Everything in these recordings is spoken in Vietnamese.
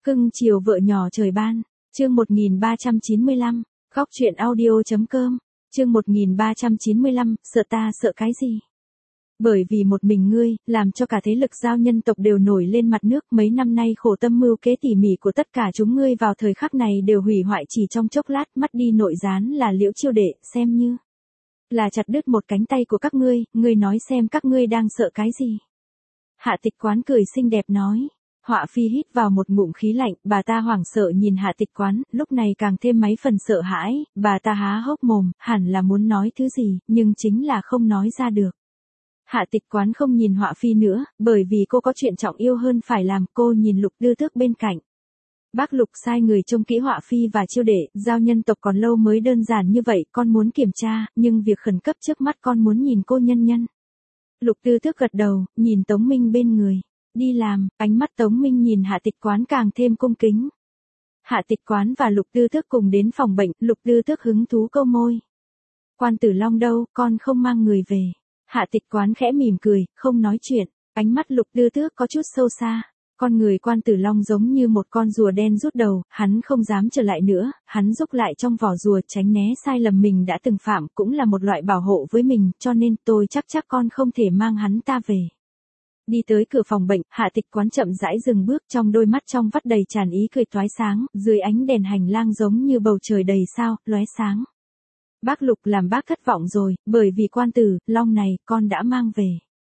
Cưng chiều vợ nhỏ trời ban, chương 1395, góc truyện audio.com, chương 1395, sợ ta sợ cái gì? Bởi vì một mình ngươi, làm cho cả thế lực giao nhân tộc đều nổi lên mặt nước, mấy năm nay khổ tâm mưu kế tỉ mỉ của tất cả chúng ngươi vào thời khắc này đều hủy hoại chỉ trong chốc lát, mất đi nội gián là Liễu Chiêu Đệ, xem như là chặt đứt một cánh tay của các ngươi nói xem các ngươi đang sợ cái gì? Hạ Tịch Quán cười xinh đẹp nói. Họa phi hít vào một ngụm khí lạnh, bà ta hoảng sợ nhìn Hạ Tịch Quán, lúc này càng thêm mấy phần sợ hãi, bà ta há hốc mồm, hẳn là muốn nói thứ gì, nhưng chính là không nói ra được. Hạ Tịch Quán không nhìn Họa phi nữa, bởi vì cô có chuyện trọng yêu hơn phải làm, cô nhìn Lục Tư Tước bên cạnh. Bác Lục sai người trông kỹ Họa phi và Chiêu Đệ, giao nhân tộc còn lâu mới đơn giản như vậy, con muốn kiểm tra, nhưng việc khẩn cấp trước mắt con muốn nhìn cô nhân nhân. Lục Tư Tước gật đầu, nhìn Tống Minh bên người. Đi làm, ánh mắt Tống Minh nhìn Hạ Tịch Quán càng thêm cung kính. Hạ Tịch Quán và Lục Tư Tước cùng đến phòng bệnh, Lục Tư Tước hứng thú câu môi. Quan Tử Long đâu, con không mang người về. Hạ Tịch Quán khẽ mỉm cười, không nói chuyện, ánh mắt Lục Tư Tước có chút sâu xa. Con người Quan Tử Long giống như một con rùa đen rút đầu, hắn không dám trở lại nữa, hắn rúc lại trong vỏ rùa tránh né sai lầm mình đã từng phạm, cũng là một loại bảo hộ với mình, cho nên tôi chắc con không thể mang hắn ta về. Đi tới cửa phòng bệnh, Hạ Tịch Quán chậm rãi dừng bước, trong đôi mắt trong vắt đầy tràn ý cười toái sáng, dưới ánh đèn hành lang giống như bầu trời đầy sao, lóe sáng. Bác Lục làm bác thất vọng rồi, bởi vì Quan Tử Long này, con đã mang về.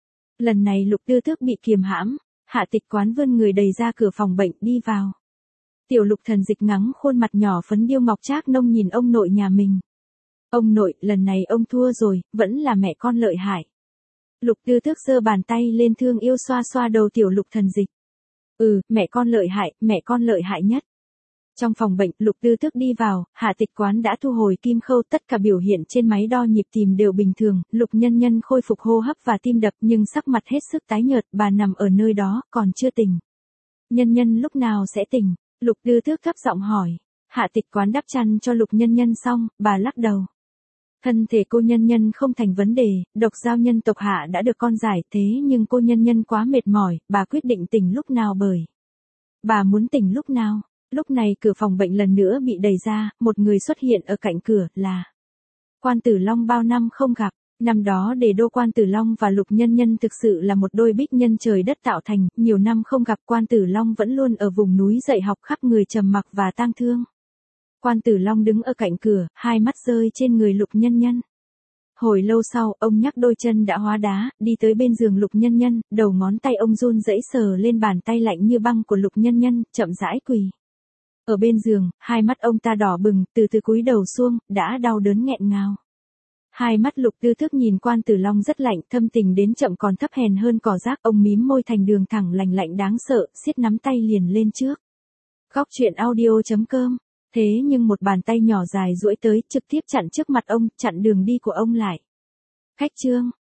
Lần này Lục Tư Tước bị kiềm hãm, Hạ Tịch Quán vươn người đầy ra cửa phòng bệnh, đi vào. Tiểu Lục Thần Dịch ngắn khuôn mặt nhỏ phấn điêu ngọc trác nông nhìn ông nội nhà mình. Ông nội, lần này ông thua rồi, vẫn là mẹ con lợi hại. Lục Tư Tước giơ bàn tay lên thương yêu xoa xoa đầu Tiểu Lục Thần Dịch. Mẹ con lợi hại nhất. Trong phòng bệnh, Lục Tư Tước đi vào, Hạ Tịch Quán đã thu hồi kim khâu, tất cả biểu hiện trên máy đo nhịp tim đều bình thường, Lục Nhân Nhân khôi phục hô hấp và tim đập nhưng sắc mặt hết sức tái nhợt, bà nằm ở nơi đó, còn chưa tỉnh. Nhân Nhân lúc nào sẽ tỉnh? Lục Tư Tước thấp giọng hỏi. Hạ Tịch Quán đắp chăn cho Lục Nhân Nhân xong, bà lắc đầu. Thân thể cô Nhân Nhân không thành vấn đề, độc giao nhân tộc Hạ đã được con giải, thế nhưng cô Nhân Nhân quá mệt mỏi, bà quyết định tỉnh lúc nào bởi. Bà muốn tỉnh lúc nào? Lúc này cửa phòng bệnh lần nữa bị đẩy ra, một người xuất hiện ở cạnh cửa, là Quan Tử Long. Bao năm không gặp, năm đó để đô Quan Tử Long và Lục Nhân Nhân thực sự là một đôi bích nhân trời đất tạo thành, nhiều năm không gặp Quan Tử Long vẫn luôn ở vùng núi dạy học, khắp người trầm mặc và tang thương. Quan Tử Long đứng ở cạnh cửa, hai mắt rơi trên người Lục Nhân Nhân. Hồi lâu sau, ông nhắc đôi chân đã hóa đá, đi tới bên giường Lục Nhân Nhân, đầu ngón tay ông run rẩy sờ lên bàn tay lạnh như băng của Lục Nhân Nhân, chậm rãi quỳ. Ở bên giường, hai mắt ông ta đỏ bừng, từ từ cúi đầu xuống, đã đau đớn nghẹn ngào. Hai mắt Lục Tư Tước nhìn Quan Tử Long rất lạnh, thâm tình đến chậm còn thấp hèn hơn cỏ rác, ông mím môi thành đường thẳng lành lạnh đáng sợ, siết nắm tay liền lên trước. Góc truyện audio.com. Thế nhưng một bàn tay nhỏ dài duỗi tới, trực tiếp chặn trước mặt ông, chặn đường đi của ông lại. Khách trương,